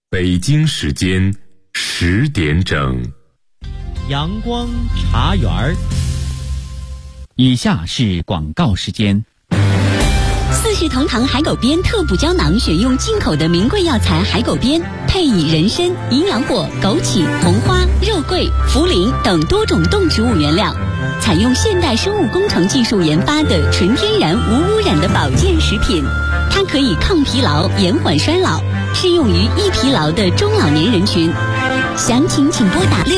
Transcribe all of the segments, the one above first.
北京时间10点整。 阳光茶园儿。 以下是广告时间。 四世同堂海狗鞭特补胶囊选用进口的名贵药材海狗鞭，配以人参、营养果、枸杞、红花、肉桂、茯苓等多种动植物原料，采用现代生物工程技术研发的纯天然无污染的保健食品。它可以抗疲劳、延缓衰老，适用于易疲劳的中老年人群。详情请拨打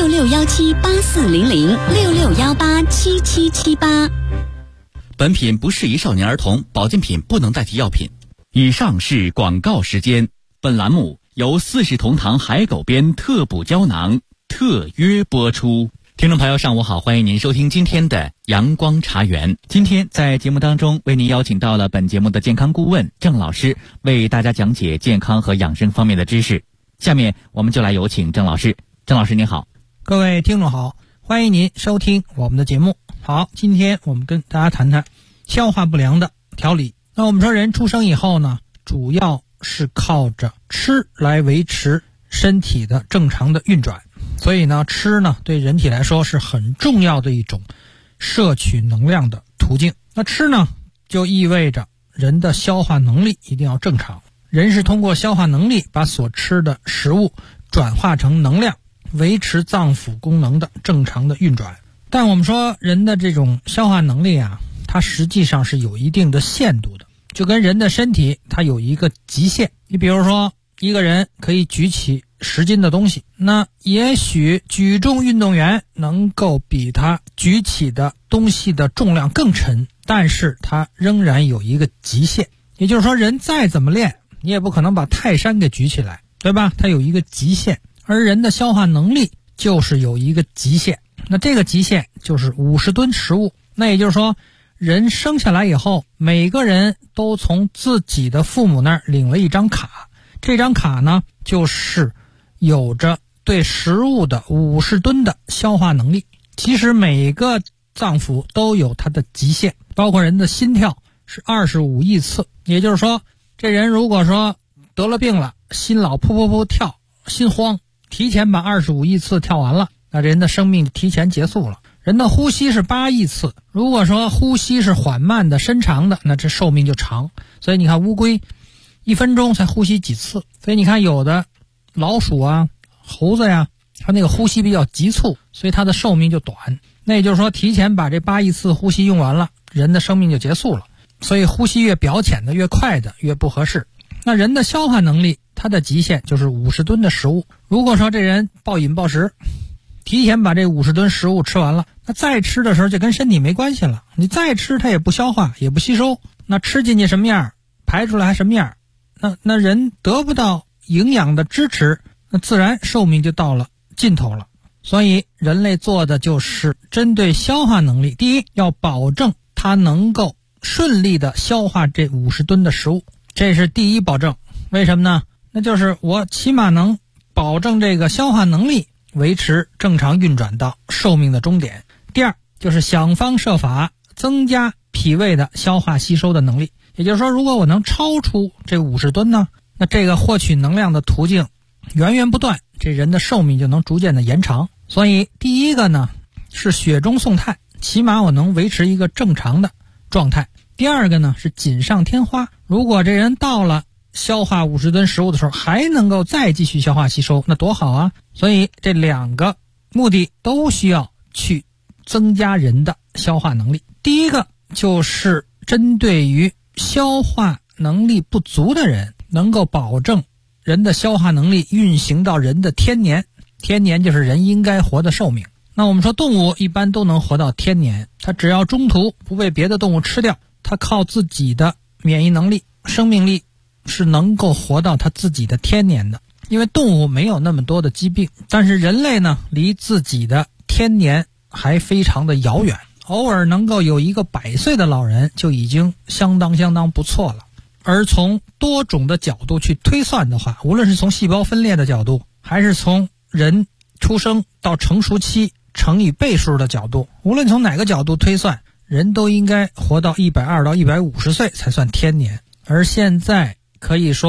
6617840066187778。 本品不适宜少年儿童，保健品不能代替药品。以上是广告时间。本栏目由四世同堂海狗鞭特补胶囊特约播出。听众朋友上午好，欢迎您收听今天的阳光茶园。今天在节目当中为您邀请到了本节目的健康顾问郑老师，为大家讲解健康和养生方面的知识。下面我们就来有请郑老师。郑老师您好。 各位听众好，欢迎您收听我们的节目。好，今天我们跟大家谈谈消化不良的调理。那我们说人出生以后呢，主要是靠着吃来维持身体的正常的运转，所以呢，吃呢对人体来说是很重要的一种摄取能量的途径。那吃呢就意味着人的消化能力一定要正常，人是通过消化能力把所吃的食物转化成能量，维持脏腑功能的正常的运转。但我们说人的这种消化能力啊，它实际上是有一定的限度的，就跟人的身体它有一个极限。你比如说一个人可以举起10斤的东西，那也许举重运动员能够比他举起的东西的重量更沉，但是他仍然有一个极限。也就是说人再怎么练，你也不可能把泰山给举起来，对吧？它有一个极限。而人的消化能力就是有一个极限，那这个极限就是50吨食物。那也就是说人生下来以后，每个人都从自己的父母那儿领了一张卡，这张卡呢就是有着对食物的50吨的消化能力。其实每个脏腑都有它的极限，包括人的心跳是25亿次。也就是说这人如果说得了病了，心老扑扑扑跳，心慌，提前把25亿次跳完了，那人的生命提前结束了。人的呼吸是8亿次，如果说呼吸是缓慢的深长的，那这寿命就长。所以你看乌龟1分钟才呼吸几次，所以你看有的老鼠啊猴子呀，它那个呼吸比较急促，所以它的寿命就短。那也就是说提前把这8亿次呼吸用完了，人的生命就结束了。所以呼吸越表浅的越快的越不合适。那人的消化能力它的极限就是50吨的食物。如果说这人暴饮暴食，提前把这50吨食物吃完了，那再吃的时候就跟身体没关系了，你再吃它也不消化也不吸收，那吃进去什么样排出来还什么样，那人得不到营养的支持，那自然寿命就到了尽头了。所以人类做的就是针对消化能力，第一要保证它能够顺利的消化这50吨的食物，这是第一保证。为什么呢？那就是我起码能保证这个消化能力维持正常运转到寿命的终点。第二就是想方设法增加脾胃的消化吸收的能力。也就是说如果我能超出这50吨呢，那这个获取能量的途径源源不断，这人的寿命就能逐渐的延长。所以第一个呢是血中送炭，起码我能维持一个正常的状态。第二个呢是锦上添花，如果这人到了消化50吨食物的时候还能够再继续消化吸收，那多好啊。所以这2个目的都需要去增加人的消化能力。第一个就是针对于消化能力不足的人，能够保证人的消化能力运行到人的天年。天年就是人应该活的寿命。那我们说动物一般都能活到天年，它只要中途不被别的动物吃掉，它靠自己的免疫能力生命力是能够活到它自己的天年的。因为动物没有那么多的疾病，但是人类呢离自己的天年还非常的遥远，偶尔能够有一个100岁的老人就已经相当不错了。而从多种的角度去推算的话，无论是从细胞分裂的角度，还是从人出生到成熟期乘以倍数的角度，无论从哪个角度推算，人都应该活到120到150岁才算天年。而现在可以说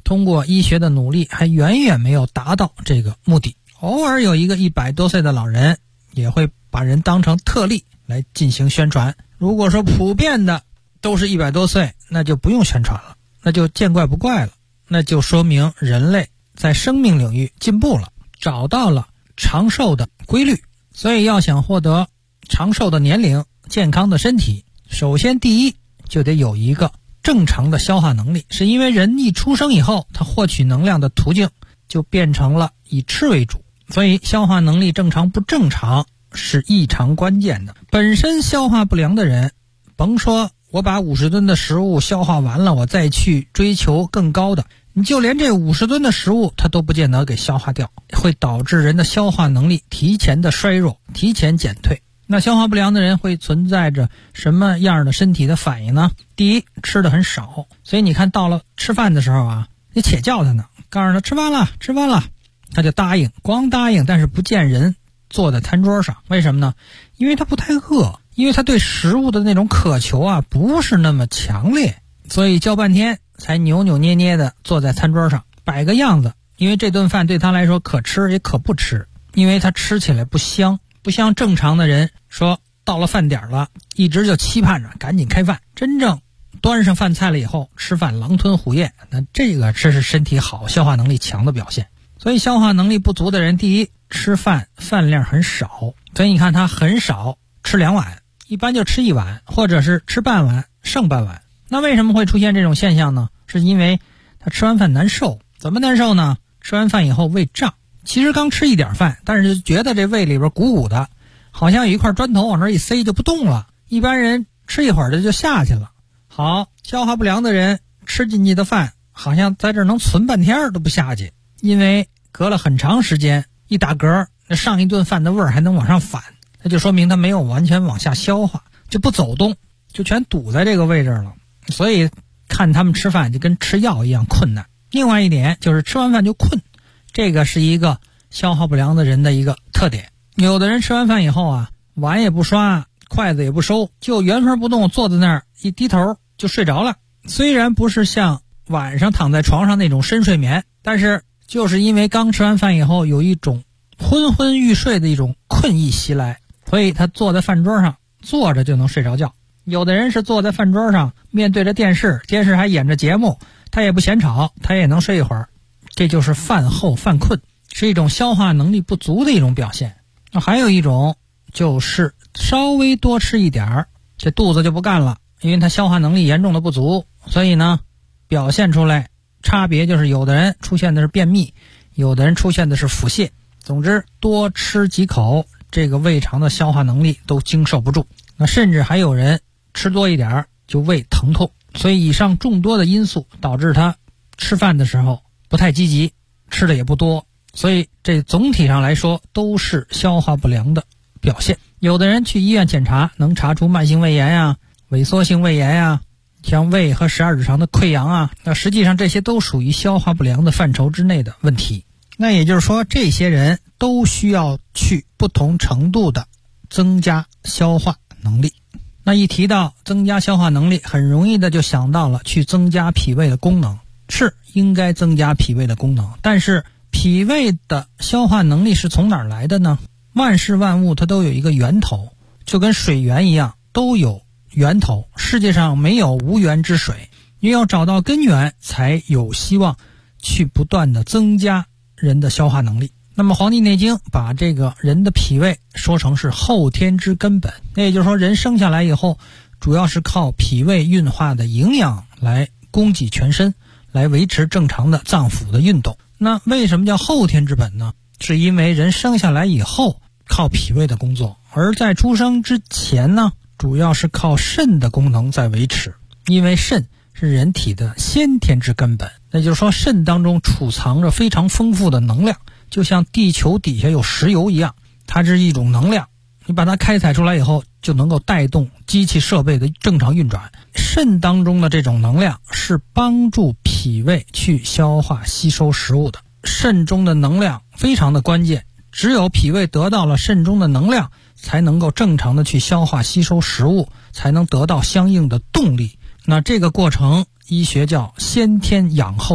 通过医学的努力还远远没有达到这个目的。偶尔有一个100多岁的老人也会把人当成特例来进行宣传，如果说普遍的都是100多岁，那就不用宣传了，那就见怪不怪了，那就说明人类在生命领域进步了，找到了长寿的规律。所以要想获得长寿的年龄、健康的身体，首先第一就得有一个正常的消化能力，是因为人一出生以后，他获取能量的途径就变成了以吃为主，所以消化能力正常不正常是异常关键的。本身消化不良的人，甭说我把50吨的食物消化完了，我再去追求更高的，你就连这50吨的食物它都不见得给消化掉，会导致人的消化能力提前的衰弱，提前减退。那消化不良的人会存在着什么样的身体的反应呢？第一，吃的很少，所以你看到了吃饭的时候啊，你且叫他呢，告诉他吃饭了，吃饭了，他就答应，光答应，但是不见人坐在餐桌上。为什么呢？因为他不太饿，因为他对食物的那种渴求啊不是那么强烈，所以叫半天才扭扭捏捏的坐在餐桌上摆个样子。因为这顿饭对他来说可吃也可不吃，因为他吃起来不香，不像正常的人说到了饭点了，一直就期盼着赶紧开饭。真正端上饭菜了以后，吃饭狼吞虎咽，那这个是身体好、消化能力强的表现。所以消化能力不足的人，第一，吃饭饭量很少，所以你看他很少吃2碗，一般就吃1碗，或者是吃半碗剩半碗。那为什么会出现这种现象呢？是因为他吃完饭难受。怎么难受呢？吃完饭以后胃胀，其实刚吃一点饭，但是就觉得这胃里边鼓鼓的，好像有一块砖头往那一塞就不动了。一般人吃一会儿的就下去了。好，消化不良的人吃进去的饭好像在这儿能存半天都不下去，因为隔了很长时间一打嗝，那上一顿饭的味儿还能往上反，那就说明他没有完全往下消化，就不走动，就全堵在这个位置了。所以看他们吃饭就跟吃药一样困难。另外一点就是吃完饭就困，这个是一个消化不良的人的一个特点。有的人吃完饭以后啊，碗也不刷，筷子也不收，就原封不动坐在那儿，一低头就睡着了。虽然不是像晚上躺在床上那种深睡眠，但是就是因为刚吃完饭以后有一种昏昏欲睡的一种困意袭来，所以他坐在饭桌上坐着就能睡着觉。有的人是坐在饭桌上面对着电视，电视还演着节目，他也不嫌吵，他也能睡一会儿。这就是饭后犯困，是一种消化能力不足的一种表现。那还有一种就是稍微多吃一点儿，这肚子就不干了，因为他消化能力严重的不足，所以呢表现出来差别就是有的人出现的是便秘，有的人出现的是腹泻。总之多吃几口，这个胃肠的消化能力都经受不住。那甚至还有人吃多一点就胃疼痛。所以以上众多的因素导致他吃饭的时候不太积极，吃的也不多，所以这总体上来说都是消化不良的表现。有的人去医院检查能查出慢性胃炎呀、萎缩性胃炎呀，像胃和12指肠的溃疡啊，那实际上这些都属于消化不良的范畴之内的问题。那也就是说这些人都需要去不同程度的增加消化能力。那一提到增加消化能力，很容易的就想到了去增加脾胃的功能。是应该增加脾胃的功能，但是脾胃的消化能力是从哪儿来的呢？万事万物它都有一个源头，就跟水源一样，都有源头。世界上没有无源之水，你要找到根源才有希望去不断的增加人的消化能力。那么《黄帝内经》把这个人的脾胃说成是后天之根本，那也就是说人生下来以后主要是靠脾胃运化的营养来供给全身，来维持正常的脏腑的运动。那为什么叫后天之本呢？是因为人生下来以后靠脾胃的工作，而在出生之前呢，主要是靠肾的功能在维持，因为肾是人体的先天之根本。那就是说肾当中储藏着非常丰富的能量，就像地球底下有石油一样，它是一种能量，你把它开采出来以后就能够带动机器设备的正常运转。肾当中的这种能量是帮助脾胃去消化吸收食物的，肾中的能量非常的关键，只有脾胃得到了肾中的能量，才能够正常的去消化吸收食物，才能得到相应的动力。那这个过程医学叫先天养后天，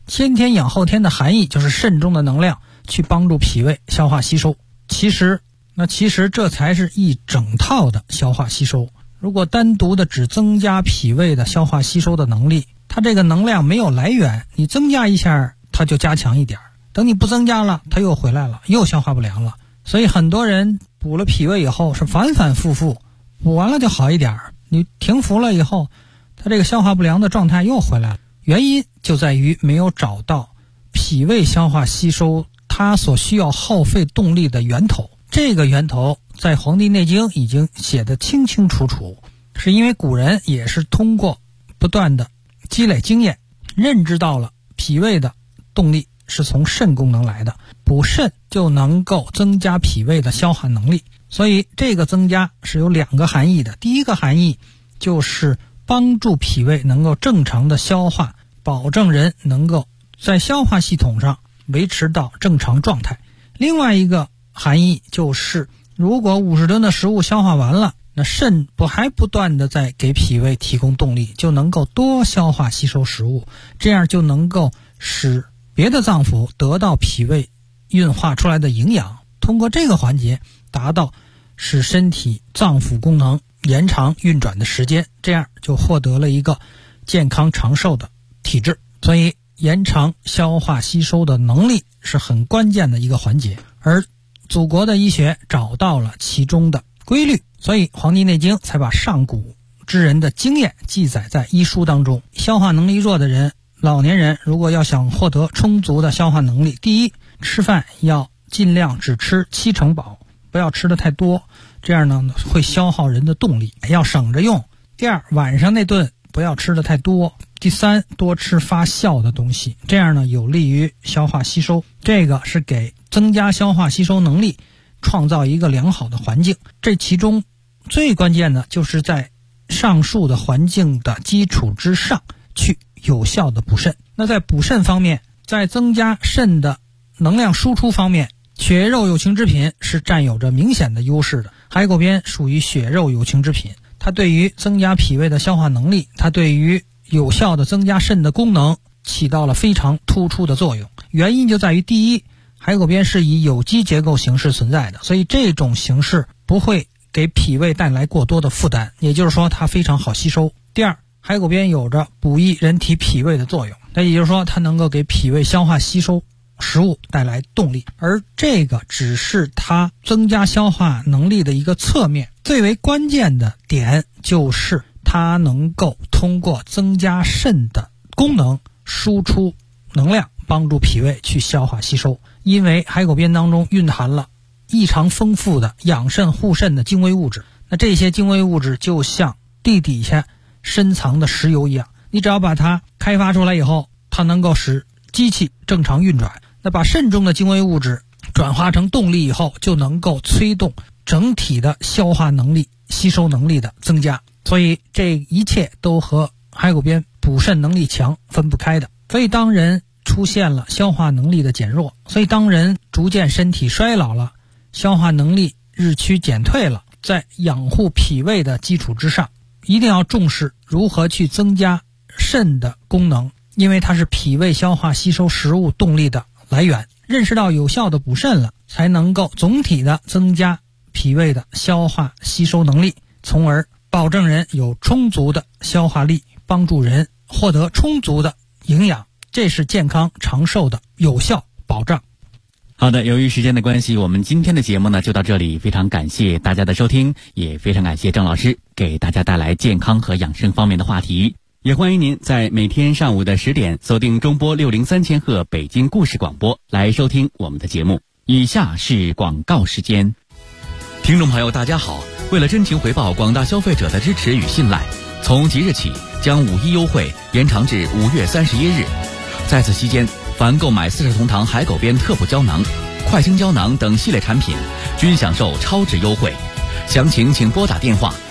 先天养后天的含义就是肾中的能量去帮助脾胃消化吸收。其实这才是一整套的消化吸收。如果单独的只增加脾胃的消化吸收的能力，它这个能量没有来源，你增加一下它就加强一点，等你不增加了它又回来了，又消化不良了。所以很多人补了脾胃以后是反反复复，补完了就好一点，你停服了以后它这个消化不良的状态又回来了。原因就在于没有找到脾胃消化吸收它所需要耗费动力的源头。这个源头在《黄帝内经》已经写得清清楚楚，是因为古人也是通过不断的积累经验，认知到了脾胃的动力是从肾功能来的，补肾就能够增加脾胃的消化能力。所以这个增加是有2个含义的。第一个含义就是帮助脾胃能够正常的消化，保证人能够在消化系统上维持到正常状态。另外一个含义就是，如果50吨的食物消化完了，那肾还不断的在给脾胃提供动力，就能够多消化吸收食物，这样就能够使别的脏腑得到脾胃运化出来的营养，通过这个环节达到使身体脏腑功能延长运转的时间，这样就获得了一个健康长寿的体质。所以延长消化吸收的能力是很关键的一个环节，而祖国的医学找到了其中的规律，所以《黄帝内经》才把上古之人的经验记载在医书当中。消化能力弱的人，老年人如果要想获得充足的消化能力，第一，吃饭要尽量只吃7成饱，不要吃的太多，这样呢会消耗人的动力，要省着用。第二，晚上那顿不要吃的太多。第三，多吃发酵的东西，这样呢有利于消化吸收。这个是给增加消化吸收能力创造一个良好的环境。这其中最关键的就是在上述的环境的基础之上去有效的补肾。那在补肾方面，在增加肾的能量输出方面，血肉有情之品是占有着明显的优势的。海狗鞭属于血肉有情之品，它对于增加脾胃的消化能力，它对于有效的增加肾的功能起到了非常突出的作用。原因就在于，第一，海狗鞭是以有机结构形式存在的，所以这种形式不会给脾胃带来过多的负担，也就是说它非常好吸收。第二，海狗鞭有着补益人体脾胃的作用，那也就是说它能够给脾胃消化吸收食物带来动力，而这个只是它增加消化能力的一个侧面。最为关键的点就是它能够通过增加肾的功能输出能量，帮助脾胃去消化吸收。因为海狗鞭当中蕴含了异常丰富的养肾护肾的精微物质，那这些精微物质就像地底下深藏的石油一样，你只要把它开发出来以后，它能够使机器正常运转。那把肾中的精微物质转化成动力以后，就能够催动整体的消化能力、吸收能力的增加。所以这一切都和海狗鞭补肾能力强分不开的。所以当人出现了消化能力的减弱，所以当人逐渐身体衰老了，消化能力日趋减退了，在养护脾胃的基础之上，一定要重视如何去增加肾的功能，因为它是脾胃消化吸收食物动力的来源。认识到有效的补肾了，才能够总体的增加脾胃的消化吸收能力，从而保证人有充足的消化力，帮助人获得充足的营养，这是健康长寿的有效保障。 好的，由于时间的关系，我们今天的节目呢就到这里，非常感谢大家的收听，也非常感谢郑老师给大家带来健康和养生方面的话题。也欢迎您在每天上午的10点锁定中波603千赫北京故事广播来收听我们的节目。以下是广告时间。听众朋友大家好，为了真情回报广大消费者的支持与信赖，从即日起将5·1优惠延长至5月31日。在此期间，凡购买40同堂海狗鞭特补胶囊、快清胶囊等系列产品，均享受超值优惠。详情请拨打电话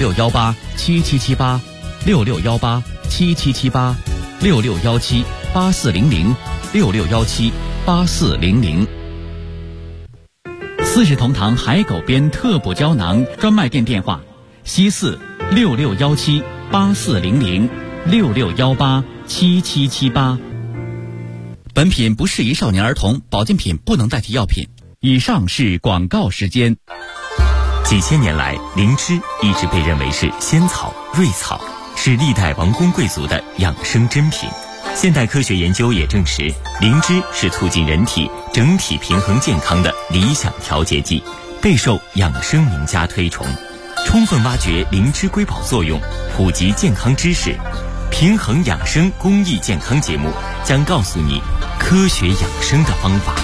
66187778、66187778、66178400、66178400。40同堂海狗鞭特补胶囊专卖店电话：西4 66178400、66187778。 本品不适宜少年儿童，保健品不能代替药品。以上是广告时间。 几千年来，灵芝一直被认为是仙草、瑞草，是历代王公贵族的养生珍品。现代科学研究也证实，灵芝是促进人体整体平衡健康的理想调节剂，备受养生名家推崇。充分挖掘灵芝瑰宝作用，普及健康知识，平衡养生公益健康节目将告诉你科学养生的方法。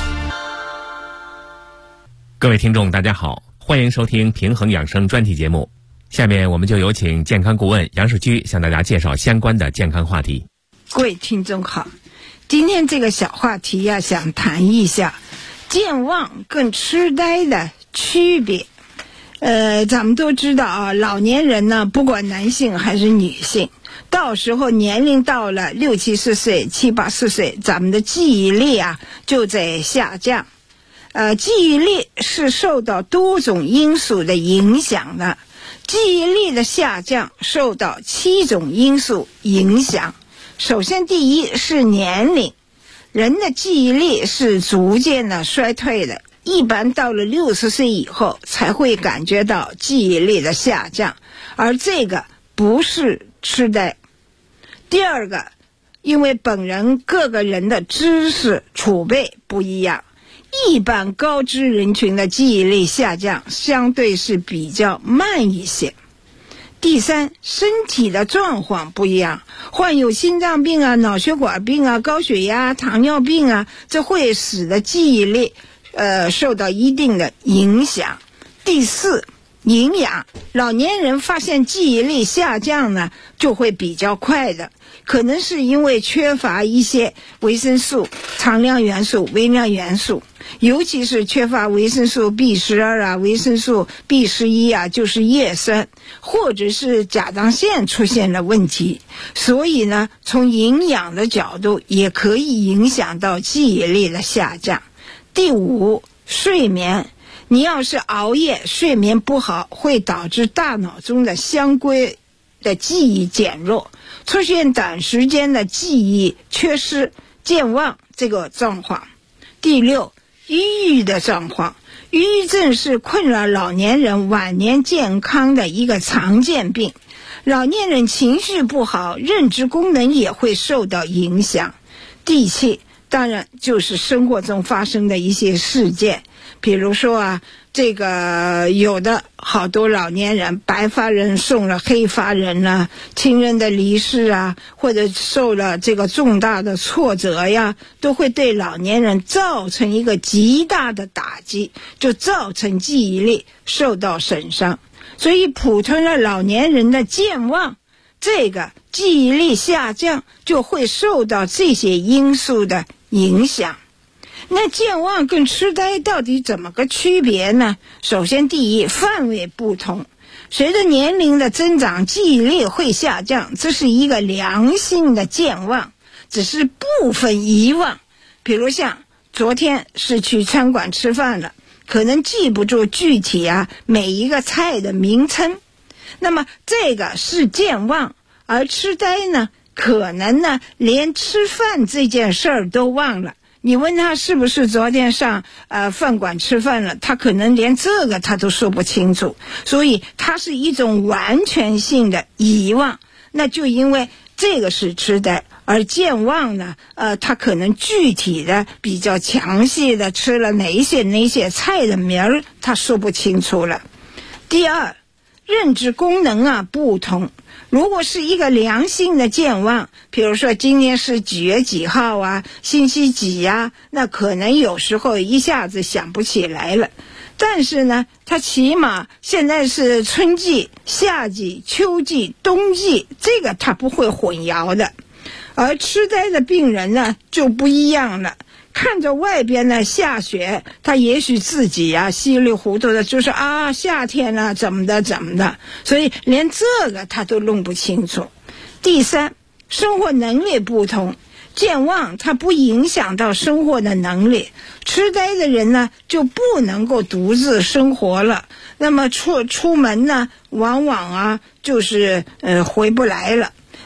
各位听众大家好，欢迎收听平衡养生专题节目。下面我们就有请健康顾问杨世居向大家介绍相关的健康话题。 各位听众好，今天这个小话题呀，想谈一下健忘跟痴呆的区别。咱们都知道啊，老年人呢，不管男性还是女性，到时候年龄到了60、70岁、70、80岁，咱们的记忆力啊就在下降。记忆力是受到多种因素的影响的，记忆力的下降受到7种因素影响。首先，第一是年龄，人的记忆力是逐渐的衰退的，一般到了60岁以后才会感觉到记忆力的下降，而这个不是痴呆。第二个，因为本人各个人的知识储备不一样，一般高知人群的记忆力下降相对是比较慢一些。第三，身体的状况不一样，患有心脏病啊、脑血管病啊、高血压、糖尿病啊，这会使得记忆力受到一定的影响。第四，营养，老年人发现记忆力下降呢，就会比较快的，可能是因为缺乏一些维生素、常量元素、微量元素，尤其是缺乏维生素 B12 啊、维生素 B11 啊，就是叶酸，或者是甲状腺出现了问题，所以呢，从营养的角度也可以影响到记忆力的下降。第五，睡眠，你要是熬夜睡眠不好，会导致大脑中的相关的记忆减弱，出现短时间的记忆缺失、健忘这个状况。第六，抑郁的状况，抑郁症是困扰老年人晚年健康的一个常见病，老年人情绪不好，认知功能也会受到影响。第七，当然就是生活中发生的一些事件，比如说啊，这个有的好多老年人，白发人送了黑发人啊，亲人的离世啊，或者受了这个重大的挫折呀，都会对老年人造成一个极大的打击，就造成记忆力受到损伤。所以普通的老年人的健忘，这个记忆力下降，就会受到这些因素的影响。那健忘跟痴呆到底怎么个区别呢？首先，第一，范围不同。随着年龄的增长，记忆力会下降，这是一个良性的健忘，只是部分遗忘。比如像昨天是去餐馆吃饭了，可能记不住具体每一个菜的名称，那么这个是健忘。而痴呆呢，可能呢连吃饭这件事儿都忘了。你问他是不是昨天上饭馆吃饭了，他可能连这个他都说不清楚，所以它是一种完全性的遗忘。那就因为这个是痴呆，而健忘呢，他可能具体的比较详细的吃了哪些菜的名儿，他说不清楚了。第二，认知功能不同。如果是一个良性的健忘，比如说今天是几月几号星期几那可能有时候一下子想不起来了。但是呢，它起码现在是春季、夏季、秋季、冬季，这个它不会混淆的。而痴呆的病人呢就不一样了，看着外边呢下雪，他也许自己稀里糊涂的就是夏天了怎么的，所以连这个他都弄不清楚。第三，生活能力不同，健忘它不影响到生活的能力，痴呆的人呢就不能够独自生活了，那么出门呢往往就是回不来了。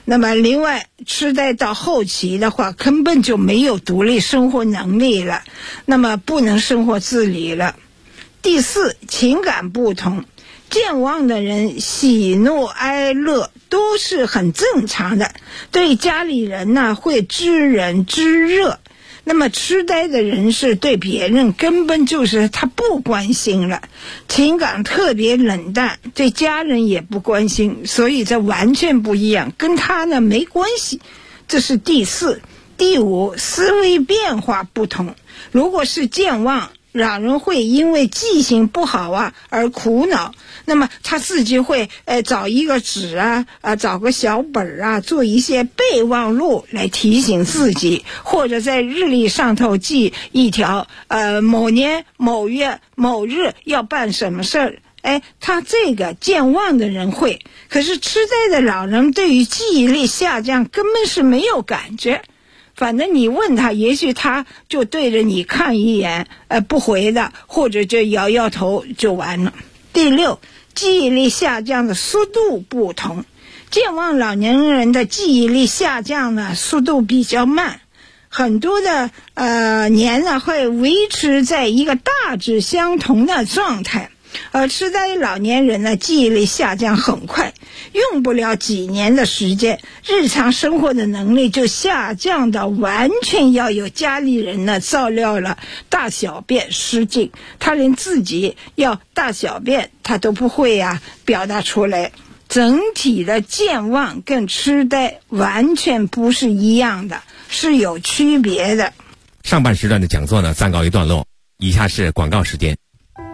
那么另外，痴呆到后期的话，根本就没有独立生活能力了，那么不能生活自理了。第四，情感不同，健忘的人喜怒哀乐都是很正常的，对家里人呢会知冷知热。那么痴呆的人是对别人根本就是他不关心了，情感特别冷淡，对家人也不关心，所以这完全不一样，跟他呢没关系。这是第四。第五，思维变化不同，如果是健忘，老人会因为记性不好啊而苦恼，那么他自己会找一个纸找个小本啊，做一些备忘录来提醒自己，或者在日历上头记一条某年某月某日要办什么事儿。他这个健忘的人会，可是痴呆的老人对于记忆力下降根本是没有感觉，反正你问他，也许他就对着你看一眼，不回的，或者就摇摇头就完了。第六，记忆力下降的速度不同，健忘老年人的记忆力下降呢，速度比较慢，很多的年呢会维持在一个大致相同的状态。而痴呆老年人呢，记忆力下降很快，用不了几年的时间，日常生活的能力就下降到完全要有家里人呢照料了，大小便失禁，他连自己要大小便他都不会表达出来。整体的健忘跟痴呆完全不是一样的，是有区别的。 上半时段的讲座呢暂告一段落，以下是广告时间。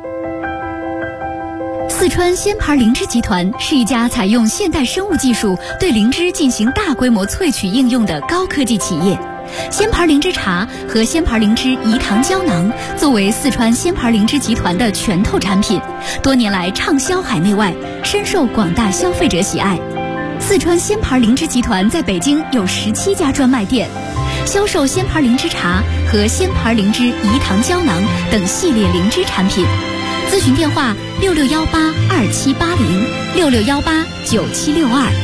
四川仙牌灵芝集团是一家采用现代生物技术对灵芝进行大规模萃取应用的高科技企业。仙牌灵芝茶和仙牌灵芝饴糖胶囊作为四川仙牌灵芝集团的全透产品，多年来畅销海内外，深受广大消费者喜爱。四川仙牌灵芝集团在北京有17家专卖店，销售仙牌灵芝茶和仙牌灵芝饴糖胶囊等系列灵芝产品。咨询电话66182780，66189762。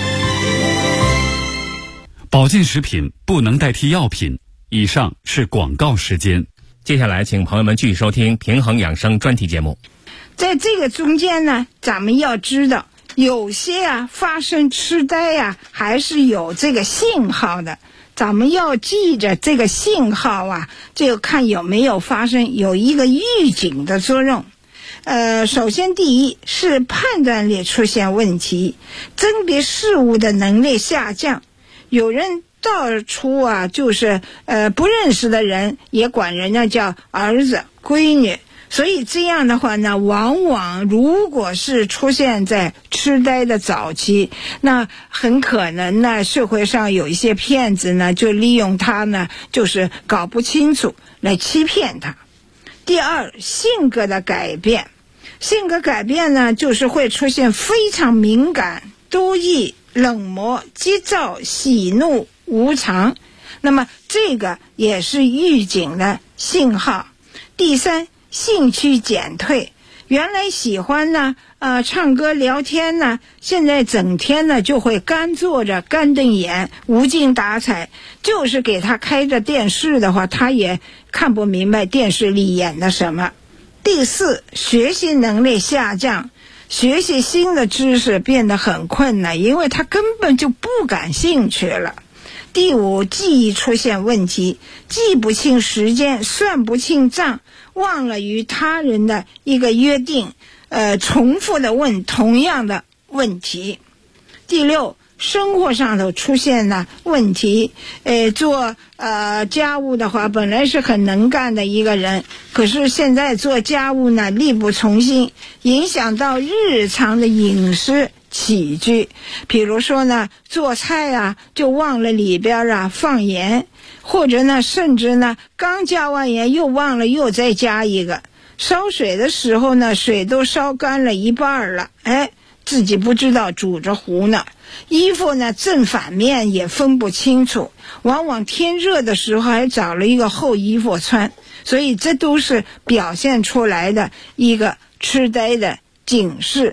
保健食品不能代替药品。以上是广告时间。 接下来请朋友们继续收听平衡养生专题节目。 在这个中间呢，咱们要知道有些发生痴呆还是有这个信号的，咱们要记着这个信号就看有没有发生，有一个预警的作用。首先第一是判断力出现问题，甄别事物的能力下降，有人到处就是不认识的人也管人家叫儿子闺女，所以这样的话呢，往往如果是出现在痴呆的早期，那很可能呢社会上有一些骗子呢就利用他呢就是搞不清楚来欺骗他。第二，性格的改变。性格改变呢，就是会出现非常敏感、多疑、冷漠、急躁、喜怒无常，那么这个也是预警的信号。第三，兴趣减退。原来喜欢呢唱歌聊天呢，现在整天呢就会干坐着干瞪眼，无精打采，就是给他开着电视的话，他也看不明白电视里演的什么。第四，学习能力下降，学习新的知识变得很困难，因为他根本就不感兴趣了。第五，记忆出现问题，记不清时间，算不清账，忘了与他人的一个约定，重复的问同样的问题。第六，生活上头出现了问题，做家务的话本来是很能干的一个人，可是现在做家务呢力不从心，影响到日常的饮食起居。比如说呢做菜就忘了里边放盐，或者呢甚至呢刚加完盐又忘了又再加一个，烧水的时候呢水都烧干了一半了，自己不知道煮着糊呢。衣服呢正反面也分不清楚，往往天热的时候还找了一个厚衣服穿，所以这都是表现出来的一个痴呆的警示。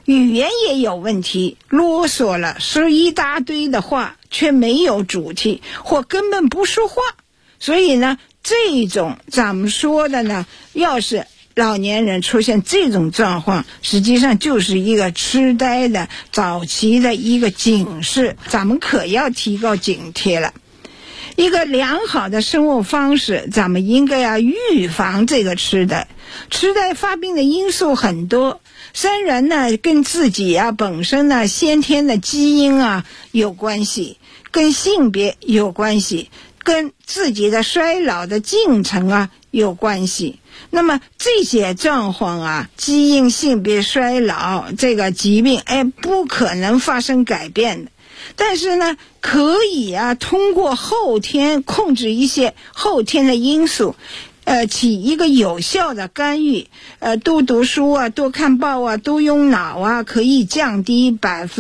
语言也有问题，啰嗦了，说一大堆的话，却没有主题，或根本不说话。所以呢，这种咱们说的呢，要是老年人出现这种状况，实际上就是一个痴呆的早期的一个警示，咱们可要提高警惕了。一个良好的生活方式，咱们应该要预防这个痴呆。痴呆发病的因素很多，虽然呢跟自己本身呢先天的基因有关系，跟性别有关系，跟自己的衰老的进程有关系。那么这些状况基因、性别、衰老这个疾病不可能发生改变的。但是呢，可以通过后天控制一些后天的因素，起一个有效的干预。多读书多看报多用脑可以降低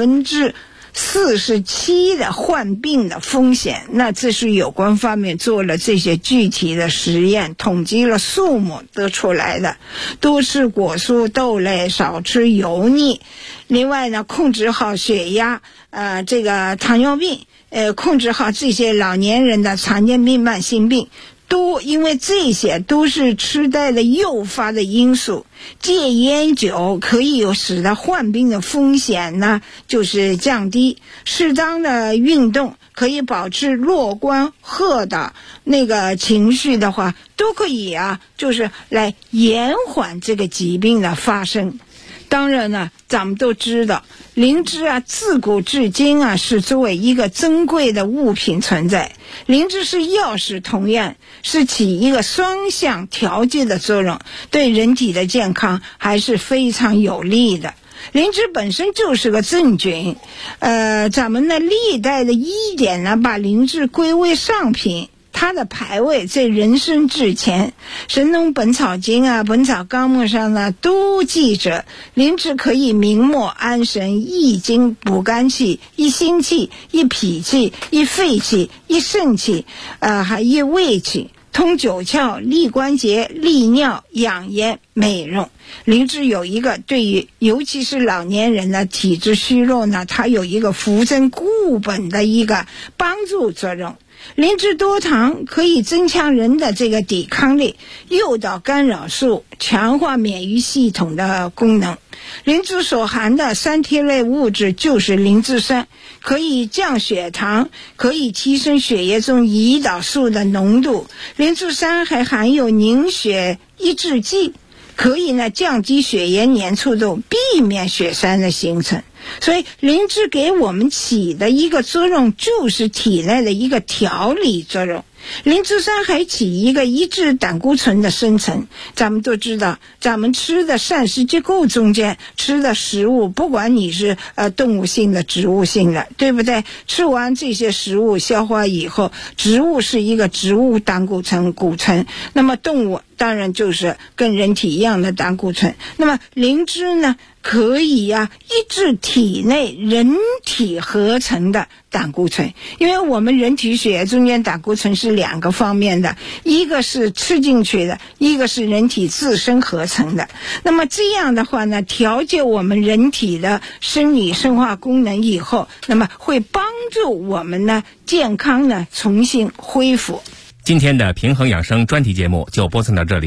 47%的患病的风险。那这是有关方面做了这些具体的实验，统计了数目得出来的。多吃果蔬豆类，少吃油腻。另外呢，控制好血压，这个糖尿病，控制好这些老年人的常见病、慢性病。因为这些都是痴呆的诱发的因素。戒烟酒可以使得患病的风险呢就是降低。适当的运动可以保持乐观和的那个情绪的话，都可以就是来延缓这个疾病的发生。当然呢，咱们都知道灵芝自古至今是作为一个珍贵的物品存在。灵芝是药食同源，是起一个双向调节的作用，对人体的健康还是非常有利的。灵芝本身就是个真菌，咱们呢历代的医典呢把灵芝归为上品。它的排位在人参之前，《神农本草经》本草纲目上呢都记着，灵芝可以明目安神、益精、补肝气、益心气、益脾气、益肺气、益肾气，还益胃气，通九窍、利关节、利尿、养颜、美容。灵芝有一个对于尤其是老年人的体质虚弱呢，它有一个扶正固本的一个帮助作用。灵芝多糖可以增强人的这个抵抗力，诱导干扰素，强化免疫系统的功能。灵芝所含的三萜类物质就是灵芝酸，可以降血糖，可以提升血液中胰岛素的浓度。灵芝酸还含有凝血抑制剂，可以呢降低血液粘稠度，避免血栓的形成。所以灵芝给我们起的一个作用就是体内的一个调理作用。灵芝酸还起一个抑制胆固醇的生成。咱们都知道，咱们吃的膳食结构中间吃的食物，不管你是动物性的植物性的，对不对？吃完这些食物消化以后，植物是一个植物胆固醇骨醇，那么动物当然就是跟人体一样的胆固醇。那么灵芝呢可以抑制体内人体合成的胆固醇。因为我们人体血液中间胆固醇是两个方面的，一个是吃进去的，一个是人体自身合成的。那么这样的话呢，调节我们人体的生理生化功能以后，那么会帮助我们呢健康呢重新恢复。 今天的平衡养生专题节目就播送到这里。